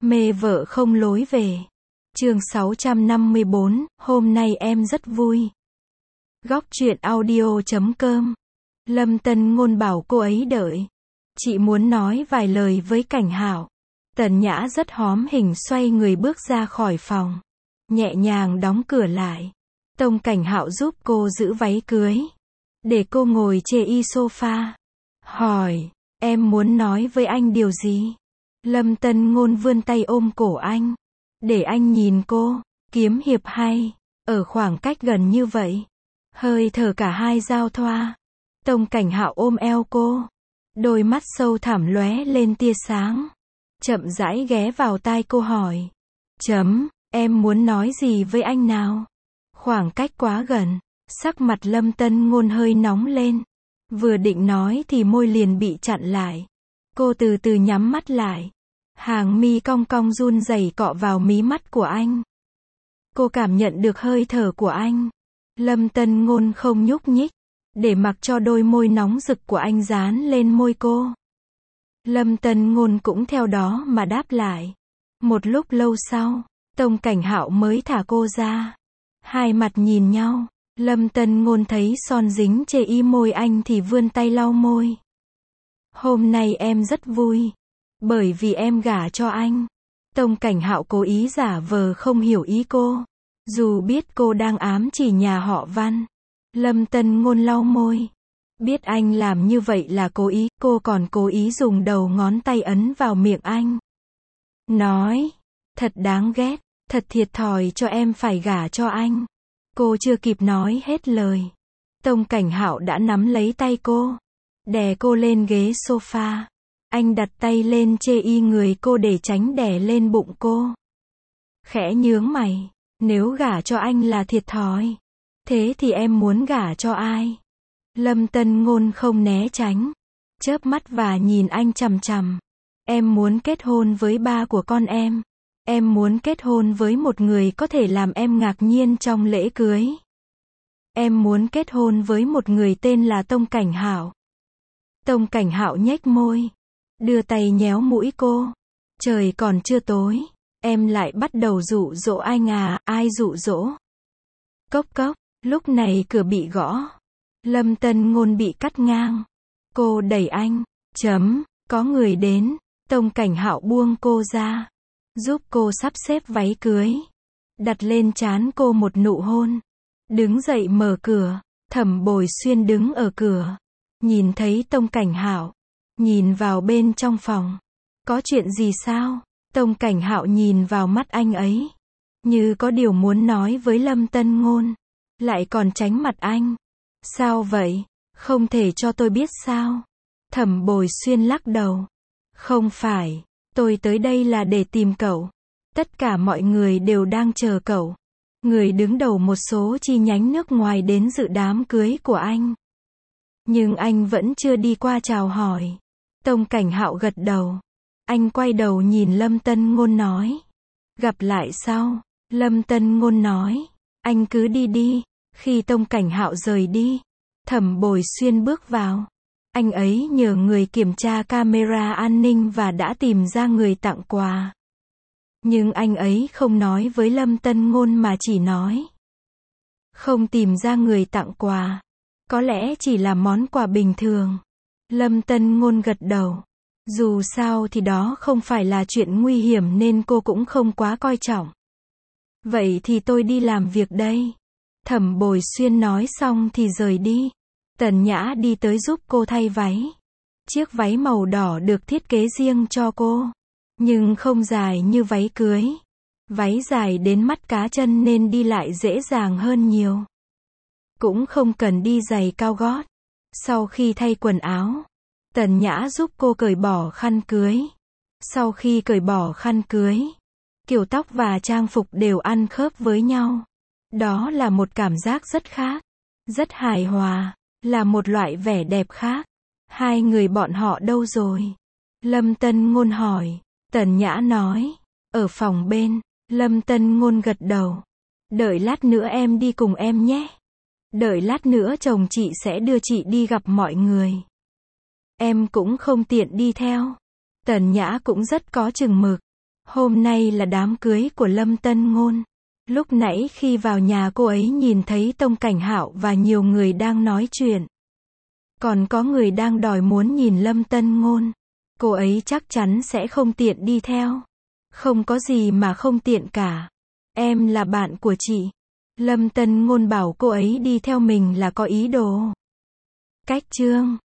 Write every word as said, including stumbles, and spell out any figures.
Mê vợ không lối về. Chương sáu trăm năm mươi bốn, hôm nay em rất vui. Góc truyện audio chấm com. Lâm Tân Ngôn bảo cô ấy đợi. Chị muốn nói vài lời với Cảnh Hạo. Tần Nhã rất hóm hình xoay người bước ra khỏi phòng. Nhẹ nhàng đóng cửa lại. Tông Cảnh Hạo giúp cô giữ váy cưới. Để cô ngồi chê y sofa. Hỏi, em muốn nói với anh điều gì? Lâm Tân Ngôn vươn tay ôm cổ anh. Để anh nhìn cô, kiếm hiệp hay. Ở khoảng cách gần như vậy. Hơi thở cả hai giao thoa. Tông Cảnh Hạo ôm eo cô. Đôi mắt sâu thẳm lóe lên tia sáng. Chậm rãi ghé vào tai cô hỏi. Chấm, em muốn nói gì với anh nào? Khoảng cách quá gần. Sắc mặt Lâm Tân Ngôn hơi nóng lên. Vừa định nói thì môi liền bị chặn lại. Cô từ từ nhắm mắt lại. Hàng mi cong cong run rẩy cọ vào mí mắt của anh. Cô cảm nhận được hơi thở của anh. Lâm Tân Ngôn không nhúc nhích, để mặc cho đôi môi nóng rực của anh dán lên môi cô. Lâm Tân Ngôn cũng theo đó mà đáp lại. Một lúc lâu sau, Tông Cảnh Hạo mới thả cô ra. Hai mặt nhìn nhau, Lâm Tân Ngôn thấy son dính chê y môi anh thì vươn tay lau môi. Hôm nay em rất vui. Bởi vì em gả cho anh. Tông Cảnh Hạo cố ý giả vờ không hiểu ý cô. Dù biết cô đang ám chỉ nhà họ Văn. Lâm Tân Ngôn lau môi. Biết anh làm như vậy là cố ý, cô còn cố ý dùng đầu ngón tay ấn vào miệng anh. Nói, thật đáng ghét, thật thiệt thòi cho em phải gả cho anh. Cô chưa kịp nói hết lời. Tông Cảnh Hạo đã nắm lấy tay cô. Đè cô lên ghế sofa. Anh đặt tay lên chê y người cô để tránh đè lên bụng cô. Khẽ nhướng mày. Nếu gả cho anh là thiệt thòi. Thế thì em muốn gả cho ai? Lâm Tân Ngôn không né tránh. Chớp mắt và nhìn anh chằm chằm. Em muốn kết hôn với ba của con em. Em muốn kết hôn với một người có thể làm em ngạc nhiên trong lễ cưới. Em muốn kết hôn với một người tên là Tông Cảnh Hạo. Tông Cảnh Hạo nhếch môi. Đưa tay nhéo mũi cô. Trời còn chưa tối. Em lại bắt đầu dụ dỗ anh à, ai dụ dỗ? Cốc cốc, lúc này cửa bị gõ. Lâm Tân Ngôn bị cắt ngang. Cô đẩy anh. Chấm, có người đến. Tông Cảnh Hạo buông cô ra. Giúp cô sắp xếp váy cưới. Đặt lên trán cô một nụ hôn. Đứng dậy mở cửa. Thẩm Bồi Xuyên đứng ở cửa. Nhìn thấy Tông Cảnh Hạo. Nhìn vào bên trong phòng. Có chuyện gì sao? Tông Cảnh Hạo nhìn vào mắt anh ấy. Như có điều muốn nói với Lâm Tân Ngôn. Lại còn tránh mặt anh. Sao vậy? Không thể cho tôi biết sao? Thẩm Bồi Xuyên lắc đầu. Không phải. Tôi tới đây là để tìm cậu. Tất cả mọi người đều đang chờ cậu. Người đứng đầu một số chi nhánh nước ngoài đến dự đám cưới của anh. Nhưng anh vẫn chưa đi qua chào hỏi. Tông Cảnh Hạo gật đầu. Anh quay đầu nhìn Lâm Tân Ngôn nói. Gặp lại sau. Lâm Tân Ngôn nói. Anh cứ đi đi. Khi Tông Cảnh Hạo rời đi. Thẩm Bồi Xuyên bước vào. Anh ấy nhờ người kiểm tra camera an ninh và đã tìm ra người tặng quà. Nhưng anh ấy không nói với Lâm Tân Ngôn mà chỉ nói. Không tìm ra người tặng quà. Có lẽ chỉ là món quà bình thường. Lâm Tân Ngôn gật đầu. Dù sao thì đó không phải là chuyện nguy hiểm nên cô cũng không quá coi trọng. Vậy thì tôi đi làm việc đây. Thẩm Bồi Xuyên nói xong thì rời đi. Tần Nhã đi tới giúp cô thay váy. Chiếc váy màu đỏ được thiết kế riêng cho cô. Nhưng không dài như váy cưới. Váy dài đến mắt cá chân nên đi lại dễ dàng hơn nhiều. Cũng không cần đi giày cao gót. Sau khi thay quần áo, Tần Nhã giúp cô cởi bỏ khăn cưới. Sau khi cởi bỏ khăn cưới, kiểu tóc và trang phục đều ăn khớp với nhau. Đó là một cảm giác rất khác. Rất hài hòa. Là một loại vẻ đẹp khác. Hai người bọn họ đâu rồi? Lâm Tân Ngôn hỏi. Tần Nhã nói. Ở phòng bên. Lâm Tân Ngôn gật đầu. Đợi lát nữa em đi cùng em nhé. Đợi lát nữa chồng chị sẽ đưa chị đi gặp mọi người. Em cũng không tiện đi theo. Tần Nhã cũng rất có chừng mực. Hôm nay là đám cưới của Lâm Tân Ngôn. Lúc nãy khi vào nhà cô ấy nhìn thấy Tông Cảnh Hạo và nhiều người đang nói chuyện. Còn có người đang đòi muốn nhìn Lâm Tân Ngôn. Cô ấy chắc chắn sẽ không tiện đi theo. Không có gì mà không tiện cả. Em là bạn của chị. Lâm Tân Ngôn bảo cô ấy đi theo mình là có ý đồ. Cách chương